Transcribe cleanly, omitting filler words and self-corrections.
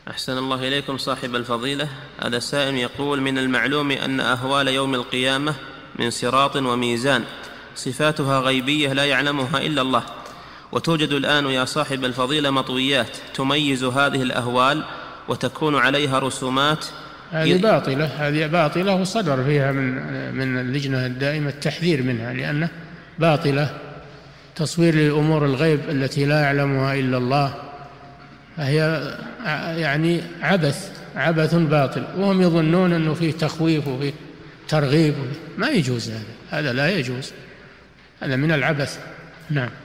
أحسن الله إليكم صاحب الفضيلة. هذا سائل يقول: من المعلوم أن أهوال يوم القيامة من صراط وميزان صفاتها غيبية لا يعلمها إلا الله، وتوجد الآن يا صاحب الفضيلة مطويات تميز هذه الأهوال وتكون عليها رسومات. هذه باطلة وصدر فيها من اللجنة الدائمة التحذير منها، لأنه باطلة، تصوير للأمور الغيب التي لا يعلمها إلا الله، فهي يعني عبث باطل، وهم يظنون أنه فيه تخويف وفيه ترغيب. ما يجوز هذا لا يجوز، هذا من العبث. نعم.